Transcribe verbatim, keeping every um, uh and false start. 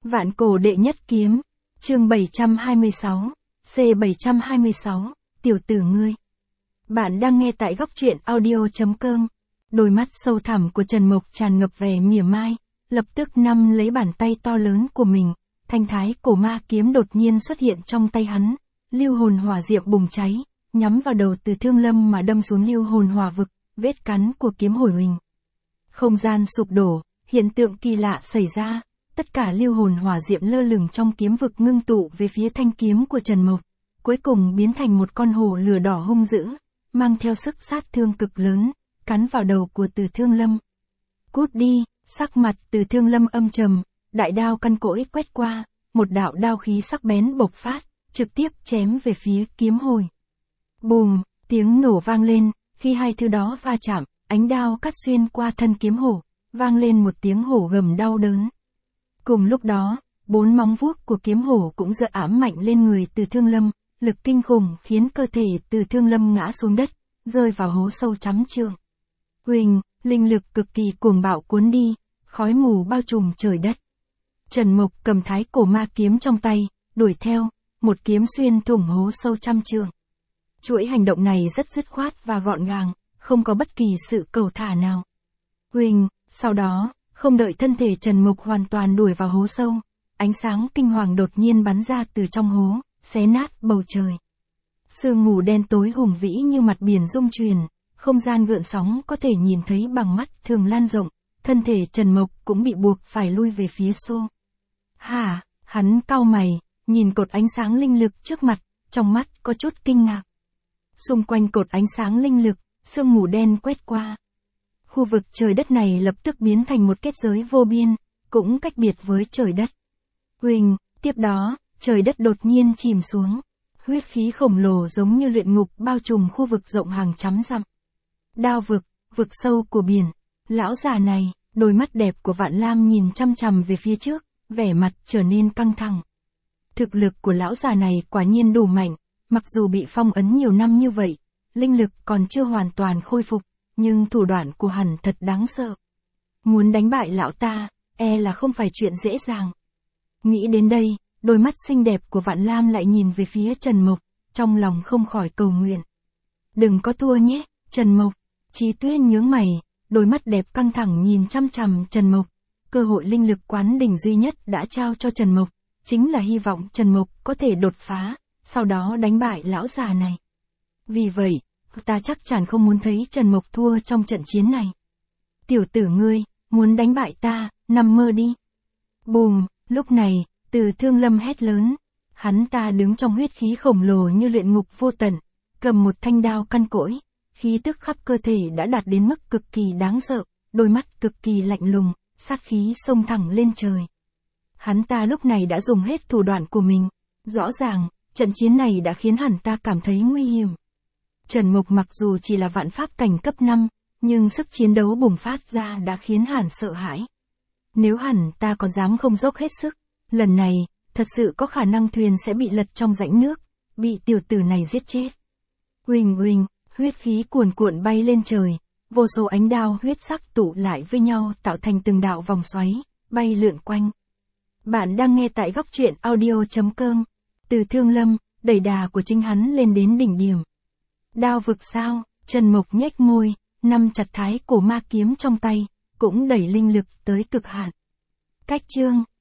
Vạn cổ đệ nhất kiếm, chương bảy trăm hai mươi sáu, C bảy trăm hai mươi sáu, tiểu tử ngươi. Bạn đang nghe tại góc truyện audio.com. Đôi mắt sâu thẳm của Trần Mộc tràn ngập vẻ mỉa mai, lập tức nắm lấy bàn tay to lớn của mình, thanh thái cổ ma kiếm đột nhiên xuất hiện trong tay hắn, lưu hồn hỏa diệm bùng cháy, nhắm vào đầu Từ Thương Lâm mà đâm xuống lưu hồn hỏa vực, vết cắn của kiếm hồi huỳnh. Không gian sụp đổ, hiện tượng kỳ lạ xảy ra, tất cả lưu hồn hỏa diệm lơ lửng trong kiếm vực ngưng tụ về phía thanh kiếm của Trần Mộc, cuối cùng biến thành một con hổ lửa đỏ hung dữ, mang theo sức sát thương cực lớn, cắn vào đầu của Từ Thương Lâm. Cút đi, sắc mặt Từ Thương Lâm âm trầm, đại đao căn cỗi quét qua, một đạo đao khí sắc bén bộc phát, trực tiếp chém về phía kiếm hồi. Bùm, tiếng nổ vang lên, khi hai thứ đó va chạm, ánh đao cắt xuyên qua thân kiếm hổ, vang lên một tiếng hổ gầm đau đớn. Cùng lúc đó, bốn móng vuốt của kiếm hổ cũng giật ám mạnh lên người Từ Thương Lâm, lực kinh khủng khiến cơ thể Từ Thương Lâm ngã xuống đất, rơi vào hố sâu trăm trượng. Huỳnh, linh lực cực kỳ cuồng bạo cuốn đi, khói mù bao trùm trời đất. Trần Mộc cầm thái cổ ma kiếm trong tay, đuổi theo, một kiếm xuyên thủng hố sâu trăm trượng. Chuỗi hành động này rất dứt khoát và gọn gàng, không có bất kỳ sự cầu thả nào. Huỳnh, sau đó, không đợi thân thể Trần Mộc hoàn toàn đuổi vào hố sâu, ánh sáng kinh hoàng đột nhiên bắn ra từ trong hố, xé nát bầu trời. Sương mù đen tối hùng vĩ như mặt biển rung chuyển, không gian gợn sóng có thể nhìn thấy bằng mắt thường lan rộng, thân thể Trần Mộc cũng bị buộc phải lui về phía xô. Hả, hắn cau mày, nhìn cột ánh sáng linh lực trước mặt, trong mắt có chút kinh ngạc. Xung quanh cột ánh sáng linh lực, sương mù đen quét qua. Khu vực trời đất này lập tức biến thành một kết giới vô biên, cũng cách biệt với trời đất. Huỳnh, tiếp đó, trời đất đột nhiên chìm xuống. Huyết khí khổng lồ giống như luyện ngục bao trùm khu vực rộng hàng trăm dặm. Đao vực, vực sâu của biển. Lão già này, đôi mắt đẹp của Vạn Lam nhìn chăm chằm về phía trước, vẻ mặt trở nên căng thẳng. Thực lực của lão già này quả nhiên đủ mạnh, mặc dù bị phong ấn nhiều năm như vậy, linh lực còn chưa hoàn toàn khôi phục, nhưng thủ đoạn của hắn thật đáng sợ. Muốn đánh bại lão ta, e là không phải chuyện dễ dàng. Nghĩ đến đây, đôi mắt xinh đẹp của Vạn Lam lại nhìn về phía Trần Mộc, trong lòng không khỏi cầu nguyện. Đừng có thua nhé, Trần Mộc. Chí Tuyết nhướng mày, đôi mắt đẹp căng thẳng nhìn chăm chằm Trần Mộc. Cơ hội linh lực quán đỉnh duy nhất đã trao cho Trần Mộc, chính là hy vọng Trần Mộc có thể đột phá, sau đó đánh bại lão già này. Vì vậy, ta chắc chắn không muốn thấy Trần Mộc thua trong trận chiến này. Tiểu tử ngươi, muốn đánh bại ta, nằm mơ đi. Bùm, lúc này, Từ Thương Lâm hét lớn. Hắn ta đứng trong huyết khí khổng lồ như luyện ngục vô tận, cầm một thanh đao căn cỗi, khí tức khắp cơ thể đã đạt đến mức cực kỳ đáng sợ, đôi mắt cực kỳ lạnh lùng, sát khí xông thẳng lên trời. Hắn ta lúc này đã dùng hết thủ đoạn của mình, rõ ràng, trận chiến này đã khiến hắn ta cảm thấy nguy hiểm. Trần Mộc mặc dù chỉ là vạn pháp cảnh cấp năm, nhưng sức chiến đấu bùng phát ra đã khiến hắn sợ hãi. Nếu hắn ta còn dám không dốc hết sức, lần này, thật sự có khả năng thuyền sẽ bị lật trong rãnh nước, bị tiểu tử này giết chết. Huỳnh huỳnh, huyết khí cuồn cuộn bay lên trời, vô số ánh đao huyết sắc tụ lại với nhau tạo thành từng đạo vòng xoáy, bay lượn quanh. Bạn đang nghe tại góc truyện audio.com. Từ Thương Lâm, đẩy đà của chính hắn lên đến đỉnh điểm. Đao vực sao, Trần Mộc nhếch môi, nắm chặt thái cổ ma kiếm trong tay, cũng đẩy linh lực tới cực hạn. Cách chương